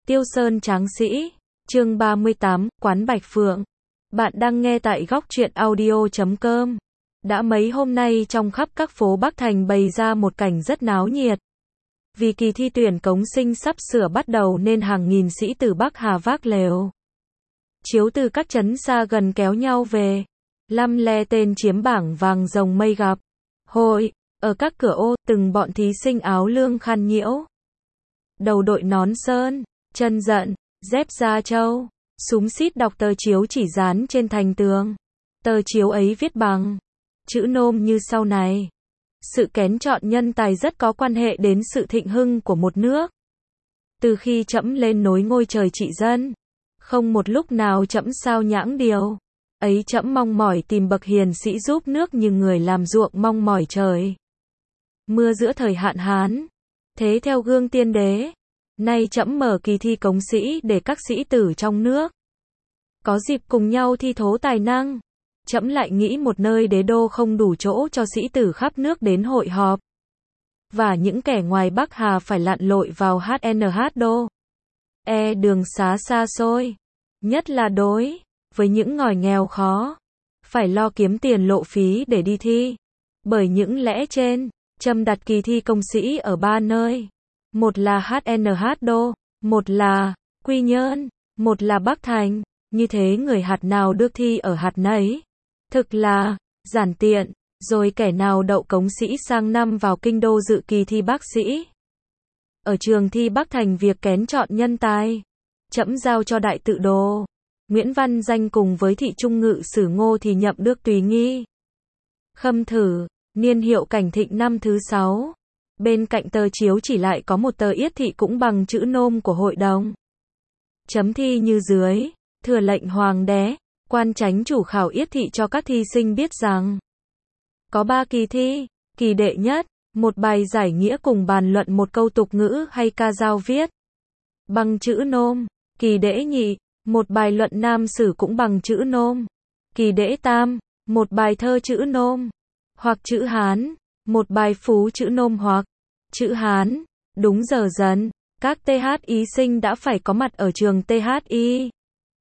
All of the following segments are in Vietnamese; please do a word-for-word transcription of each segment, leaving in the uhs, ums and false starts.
Tiêu Sơn Tráng Sĩ, chương ba mươi tám, Quán Bạch Phượng. Bạn đang nghe tại góc truyện audio chấm com. Đã mấy hôm nay trong khắp các phố Bắc Thành bày ra một cảnh rất náo nhiệt. Vì kỳ thi tuyển cống sinh sắp sửa bắt đầu nên hàng nghìn sĩ tử Bắc Hà vác lều chiếu từ các trấn xa gần kéo nhau về. Lăm le tên chiếm bảng vàng rồng mây gặp hội. Ở các cửa ô, từng bọn thí sinh áo lương khăn nhiễu, đầu đội nón sơn, chân dận, dép da trâu, xúm xít đọc tờ chiếu chỉ dán trên thành tường. Tờ chiếu ấy viết bằng chữ nôm như sau này: sự kén chọn nhân tài rất có quan hệ đến sự thịnh hưng của một nước. Từ khi trẫm lên nối ngôi trời trị dân, không một lúc nào trẫm sao nhãng điều ấy. Trẫm mong mỏi tìm bậc hiền sĩ giúp nước như người làm ruộng mong mỏi trời mưa giữa thời hạn hán. Thế theo gương tiên đế, nay trẫm mở kỳ thi cống sĩ để các sĩ tử trong nước có dịp cùng nhau thi thố tài năng. Trẫm lại nghĩ một nơi đế đô không đủ chỗ cho sĩ tử khắp nước đến hội họp, và những kẻ ngoài Bắc Hà phải lặn lội vào hát en hát đô e đường xá xa xôi, nhất là đối với những ngòi nghèo khó, phải lo kiếm tiền lộ phí để đi thi. Bởi những lẽ trên, trẫm đặt kỳ thi công sĩ ở ba nơi: một là hát en hát đô, một là Quy Nhơn, một là Bắc Thành. Như thế người hạt nào được thi ở hạt nấy, thực là giản tiện. Rồi kẻ nào đậu cống sĩ sang năm vào kinh đô dự kỳ thi bác sĩ. Ở trường thi Bắc Thành việc kén chọn nhân tài, trẫm giao cho đại tự đồ Nguyễn Văn Danh cùng với thị trung ngự sử Ngô thì nhậm được tùy nghi khâm thử. Niên hiệu Cảnh Thịnh năm thứ sáu. Bên cạnh tờ chiếu chỉ lại có một tờ yết thị cũng bằng chữ nôm của hội đồng chấm thi như dưới: thừa lệnh hoàng đế, quan chánh chủ khảo yết thị cho các thi sinh biết rằng có ba kỳ thi. Kỳ đệ nhất, một bài giải nghĩa cùng bàn luận một câu tục ngữ hay ca dao viết bằng chữ nôm. Kỳ đệ nhị, một bài luận nam sử cũng bằng chữ nôm. Kỳ đệ tam, một bài thơ chữ nôm hoặc chữ Hán, một bài phú chữ nôm hoặc chữ Hán. Đúng giờ dần, các tê hát ý sinh đã phải có mặt ở trường tê hát i.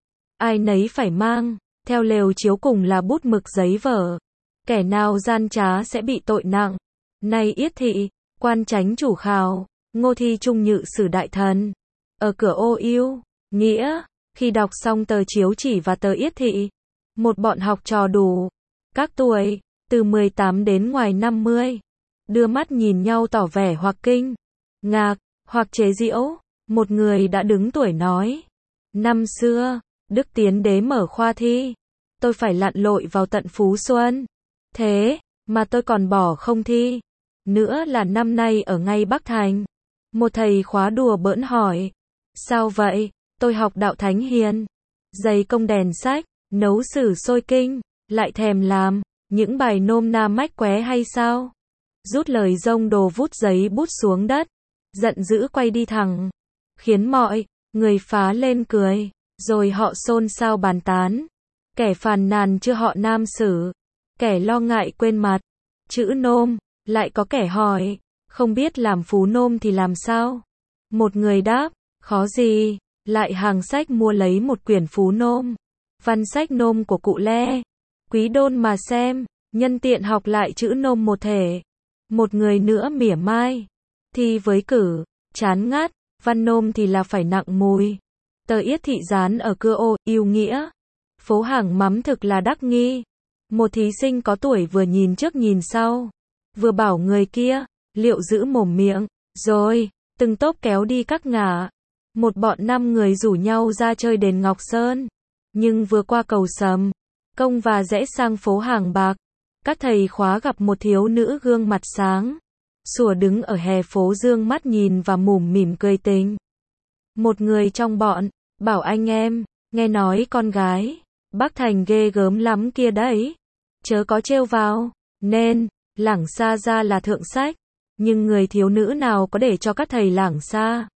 Ai nấy phải mang theo lều chiếu cùng là bút mực giấy vở. Kẻ nào gian trá sẽ bị tội nặng. Nay yết thị, quan chánh chủ khảo, Ngô thi trung nhự sử đại thần ở cửa ô yêu nghĩa, khi đọc xong tờ chiếu chỉ và tờ yết thị, một bọn học trò đủ các tuổi, từ mười tám đến ngoài năm mươi, đưa mắt nhìn nhau tỏ vẻ hoặc kinh ngạc hoặc chế giễu. Một người đã đứng tuổi nói: năm xưa Đức Tiến Đế mở khoa thi, tôi phải lặn lội vào tận Phú Xuân, thế mà tôi còn bỏ không thi. Nữa là năm nay ở ngay Bắc Thành, một thầy khóa đùa bỡn hỏi: sao vậy? Tôi học đạo thánh hiền, dày công đèn sách, nấu sử sôi kinh, lại thèm làm những bài nôm na mách qué hay sao? Rút lời rông đồ vút giấy bút xuống đất, giận dữ quay đi thẳng, khiến mọi người phá lên cười. Rồi họ xôn xao bàn tán. Kẻ phàn nàn chưa họ nam sử, kẻ lo ngại quên mặt chữ nôm. Lại có kẻ hỏi: không biết làm phú nôm thì làm sao? Một người đáp: khó gì. Lại hàng sách mua lấy một quyển phú nôm, văn sách nôm của cụ Le, Quý Đôn mà xem, nhân tiện học lại chữ nôm một thể. Một người nữa mỉa mai: thi với cử, chán ngắt, văn nôm thì là phải nặng mùi. Tờ yết thị dán ở cửa ô yêu nghĩa, phố hàng mắm thực là đắc nghi. Một thí sinh có tuổi vừa nhìn trước nhìn sau, vừa bảo người kia liệu giữ mồm miệng, rồi từng tốp kéo đi các ngả. Một bọn năm người rủ nhau ra chơi đền Ngọc Sơn, nhưng vừa qua cầu Sầm Công và rẽ sang phố Hàng Bạc, các thầy khóa gặp một thiếu nữ gương mặt sáng sủa đứng ở hè phố dương mắt nhìn và mủm mỉm cười tình. Một người trong bọn bảo: anh em, nghe nói con gái Bắc Thành ghê gớm lắm kia đấy, chớ có trêu vào. Nên lảng xa ra là thượng sách. Nhưng người thiếu nữ nào có để cho các thầy lảng xa.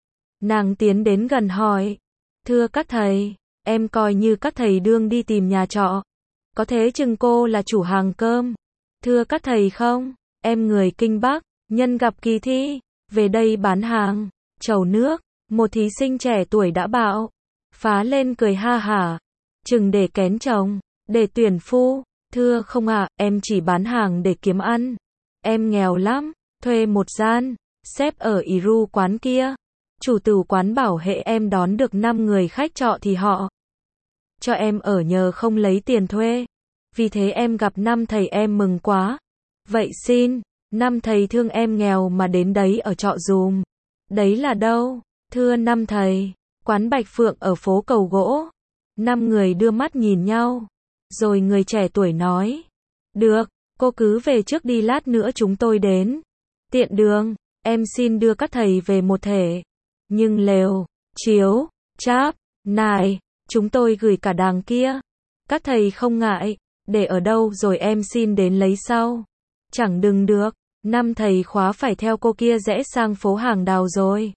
Nàng tiến đến gần hỏi: thưa các thầy, em coi như các thầy đương đi tìm nhà trọ, có thế chừng cô là chủ hàng cơm? Thưa các thầy không, em người Kinh Bắc, nhân gặp kỳ thi, về đây bán hàng, trầu nước, Một thí sinh trẻ tuổi đã bạo phá lên cười ha hả. Chừng để kén chồng, để tuyển phu. Thưa không ạ, em chỉ bán hàng để kiếm ăn. Em nghèo lắm, thuê một gian, xếp ở Iru quán kia. Chủ tử quán bảo hệ em đón được năm người khách trọ thì họ cho em ở nhờ không lấy tiền thuê. Vì thế em gặp năm thầy em mừng quá. Vậy xin, năm thầy thương em nghèo mà đến đấy ở trọ dùm. Đấy là đâu? Thưa năm thầy, quán Bạch Phượng ở phố Cầu Gỗ. Năm người đưa mắt nhìn nhau. Rồi người trẻ tuổi nói. Được, cô cứ về trước đi, lát nữa chúng tôi đến. Tiện đường, em xin đưa các thầy về một thể. Nhưng lều, chiếu, cháp, nải, chúng tôi gửi cả đàng kia. Các thầy không ngại, để ở đâu rồi em xin đến lấy sau. Chẳng đừng được, năm thầy khóa phải theo cô kia rẽ sang phố Hàng Đào rồi.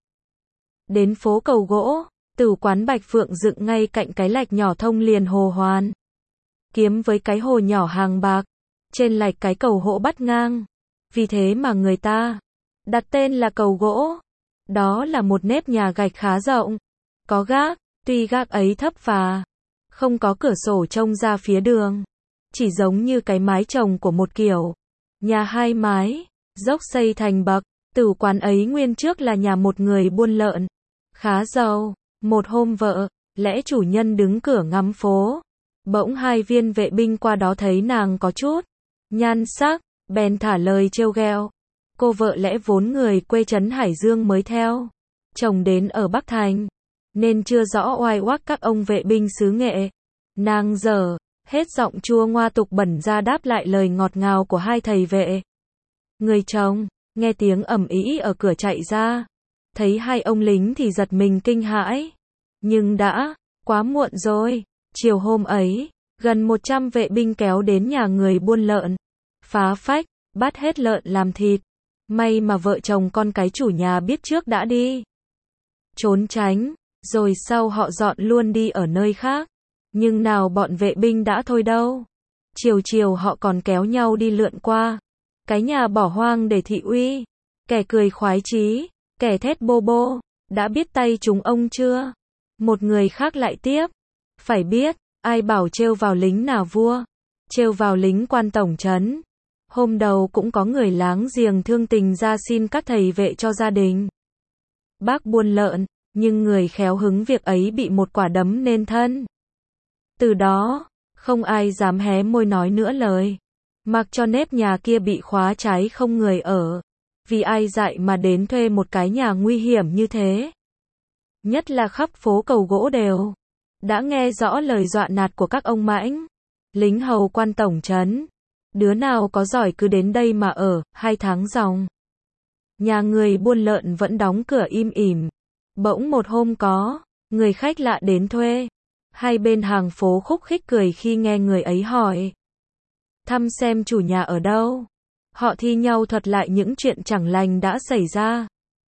Đến phố Cầu Gỗ, tử quán Bạch Phượng dựng ngay cạnh cái lạch nhỏ thông liền hồ Hoàn Kiếm với cái hồ nhỏ Hàng Bạc. Trên lạch cái cầu gỗ bắt ngang. Vì thế mà người ta đặt tên là cầu gỗ. Đó là một nếp nhà gạch khá rộng. Có gác, tuy gác ấy thấp và không có cửa sổ trông ra phía đường. Chỉ giống như cái mái chồng của một kiểu nhà hai mái, dốc xây thành bậc. Tử quán ấy nguyên trước là nhà một người buôn lợn khá giàu. Một hôm vợ, lẽ chủ nhân đứng cửa ngắm phố. Bỗng hai viên vệ binh qua đó thấy nàng có chút nhan sắc, bèn thả lời trêu ghẹo. Cô vợ lẽ vốn người quê trấn Hải Dương mới theo chồng đến ở Bắc Thành, nên chưa rõ oai oác các ông vệ binh xứ Nghệ. Nàng dở hết giọng chua ngoa tục bẩn ra đáp lại lời ngọt ngào của hai thầy vệ. Người chồng nghe tiếng ầm ĩ ở cửa chạy ra, thấy hai ông lính thì giật mình kinh hãi, nhưng đã quá muộn rồi. Chiều hôm ấy, gần một trăm vệ binh kéo đến nhà người buôn lợn, phá phách, bắt hết lợn làm thịt. May mà vợ chồng con cái chủ nhà biết trước đã đi trốn tránh, rồi sau họ dọn luôn đi ở nơi khác. Nhưng nào bọn vệ binh đã thôi đâu. Chiều chiều họ còn kéo nhau đi lượn qua cái nhà bỏ hoang để thị uy. Kẻ cười khoái chí, kẻ thét bô bô. Đã biết tay chúng ông chưa? Một người khác lại tiếp. Phải biết, ai bảo trêu vào lính nào vua, trêu vào lính quan tổng trấn. Hôm đầu cũng có người láng giềng thương tình ra xin các thầy vệ cho gia đình bác buôn lợn, nhưng người khéo hứng việc ấy bị một quả đấm nên thân. Từ đó, không ai dám hé môi nói nữa lời, mặc cho nếp nhà kia bị khóa trái không người ở. Vì ai dạy mà đến thuê một cái nhà nguy hiểm như thế. Nhất là khắp phố Cầu Gỗ đều đã nghe rõ lời dọa nạt của các ông mãnh lính hầu quan tổng trấn. Đứa nào có giỏi cứ đến đây mà ở, hai tháng dòng. Nhà người buôn lợn vẫn đóng cửa im ỉm. Bỗng một hôm có người khách lạ đến thuê. Hai bên hàng phố khúc khích cười khi nghe người ấy hỏi thăm xem chủ nhà ở đâu. Họ thi nhau thuật lại những chuyện chẳng lành đã xảy ra,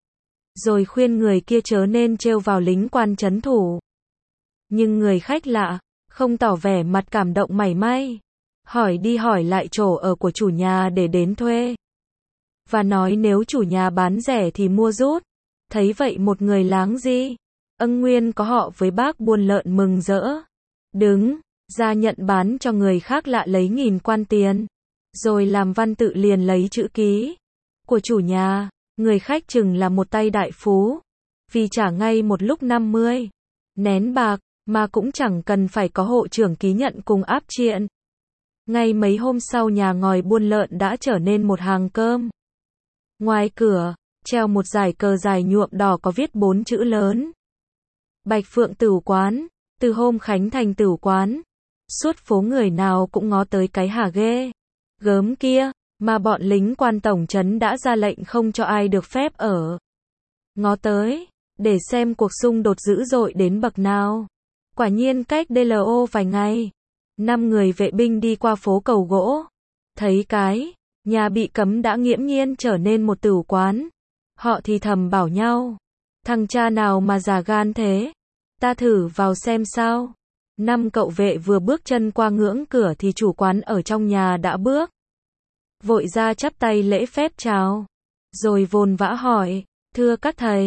rồi khuyên người kia chớ nên trêu vào lính quan trấn thủ. Nhưng người khách lạ không tỏ vẻ mặt cảm động mảy may, hỏi đi hỏi lại chỗ ở của chủ nhà để đến thuê, và nói nếu chủ nhà bán rẻ thì mua rút. Thấy vậy một người láng gi ân nguyên có họ với bác buôn lợn mừng rỡ, đứng ra nhận bán cho người khác lạ lấy nghìn quan tiền, rồi làm văn tự liền lấy chữ ký của chủ nhà. Người khách chừng là một tay đại phú, vì trả ngay một lúc năm mươi nén bạc, mà cũng chẳng cần phải có hộ trưởng ký nhận cùng áp triện. Ngay mấy hôm sau nhà ngòi buôn lợn đã trở nên một hàng cơm. Ngoài cửa, treo một dải cờ dài nhuộm đỏ có viết bốn chữ lớn. Bạch Phượng Tửu Quán. Từ hôm khánh thành tửu quán, suốt phố người nào cũng ngó tới cái hà ghê gớm kia, mà bọn lính quan tổng trấn đã ra lệnh không cho ai được phép ở ngó tới, để xem cuộc xung đột dữ dội đến bậc nào. Quả nhiên cách đê lờ ô vài ngày, năm người vệ binh đi qua phố Cầu Gỗ, thấy cái nhà bị cấm đã nghiễm nhiên trở nên một tửu quán. Họ thì thầm bảo nhau, thằng cha nào mà già gan thế, ta thử vào xem sao. Năm cậu vệ vừa bước chân qua ngưỡng cửa thì chủ quán ở trong nhà đã bước vội ra chắp tay lễ phép chào, rồi vồn vã hỏi, thưa các thầy,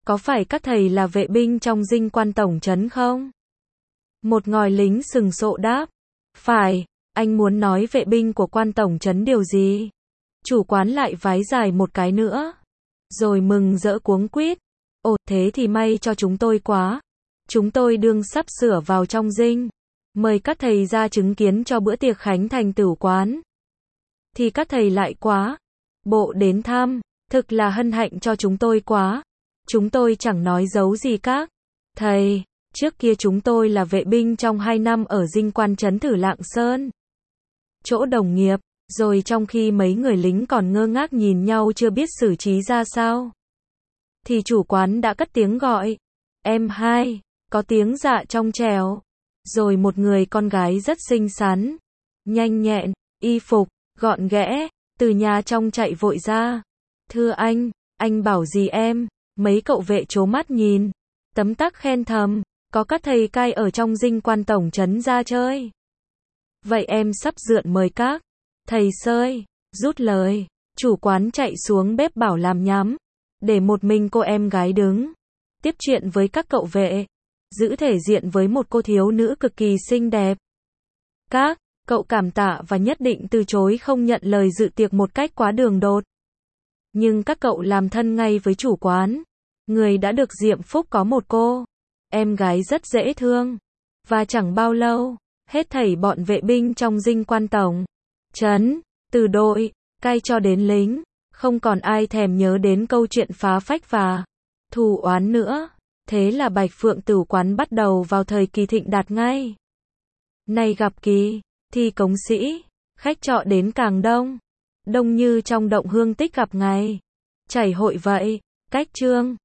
có phải các thầy là vệ binh trong dinh quan tổng trấn không? Một ngòi lính sừng sộ đáp. Phải, anh muốn nói vệ binh của quan tổng trấn điều gì? Chủ quán lại vái dài một cái nữa. Rồi mừng rỡ cuống quýt. Ồ, thế thì may cho chúng tôi quá. Chúng tôi đương sắp sửa vào trong dinh. Mời các thầy ra chứng kiến cho bữa tiệc khánh thành tửu quán. Thì các thầy lại quá. Bộ đến thăm, thực là hân hạnh cho chúng tôi quá. Chúng tôi chẳng nói giấu gì các thầy. Trước kia chúng tôi là vệ binh trong hai năm ở dinh quan trấn Thử Lạng Sơn. Chỗ đồng nghiệp, rồi trong khi mấy người lính còn ngơ ngác nhìn nhau chưa biết xử trí ra sao, thì chủ quán đã cất tiếng gọi. Em hai, có tiếng dạ trong trẻo. Rồi một người con gái rất xinh xắn, nhanh nhẹn, y phục, gọn ghẽ, từ nhà trong chạy vội ra. Thưa anh, anh bảo gì em? Mấy cậu vệ trố mắt nhìn, tấm tắc khen thầm, có các thầy cai ở trong dinh quan tổng trấn ra chơi. Vậy em sắp dượn mời các thầy sơi. Rút lời, chủ quán chạy xuống bếp bảo làm nhắm, để một mình cô em gái đứng tiếp chuyện với các cậu vệ, giữ thể diện với một cô thiếu nữ cực kỳ xinh đẹp. Các cậu cảm tạ và nhất định từ chối không nhận lời dự tiệc một cách quá đường đột. Nhưng các cậu làm thân ngay với chủ quán, người đã được diệm phúc có một cô em gái rất dễ thương. Và chẳng bao lâu, hết thảy bọn vệ binh trong dinh quan tổng trấn, từ đội cai cho đến lính, không còn ai thèm nhớ đến câu chuyện phá phách và thù oán nữa. Thế là Bạch Phượng Tửu quán bắt đầu vào thời kỳ thịnh đạt ngay. Nay gặp kỳ thi cống sĩ, khách trọ đến càng đông, đông như trong động hương tích gặp ngày chảy hội vậy. Cách chương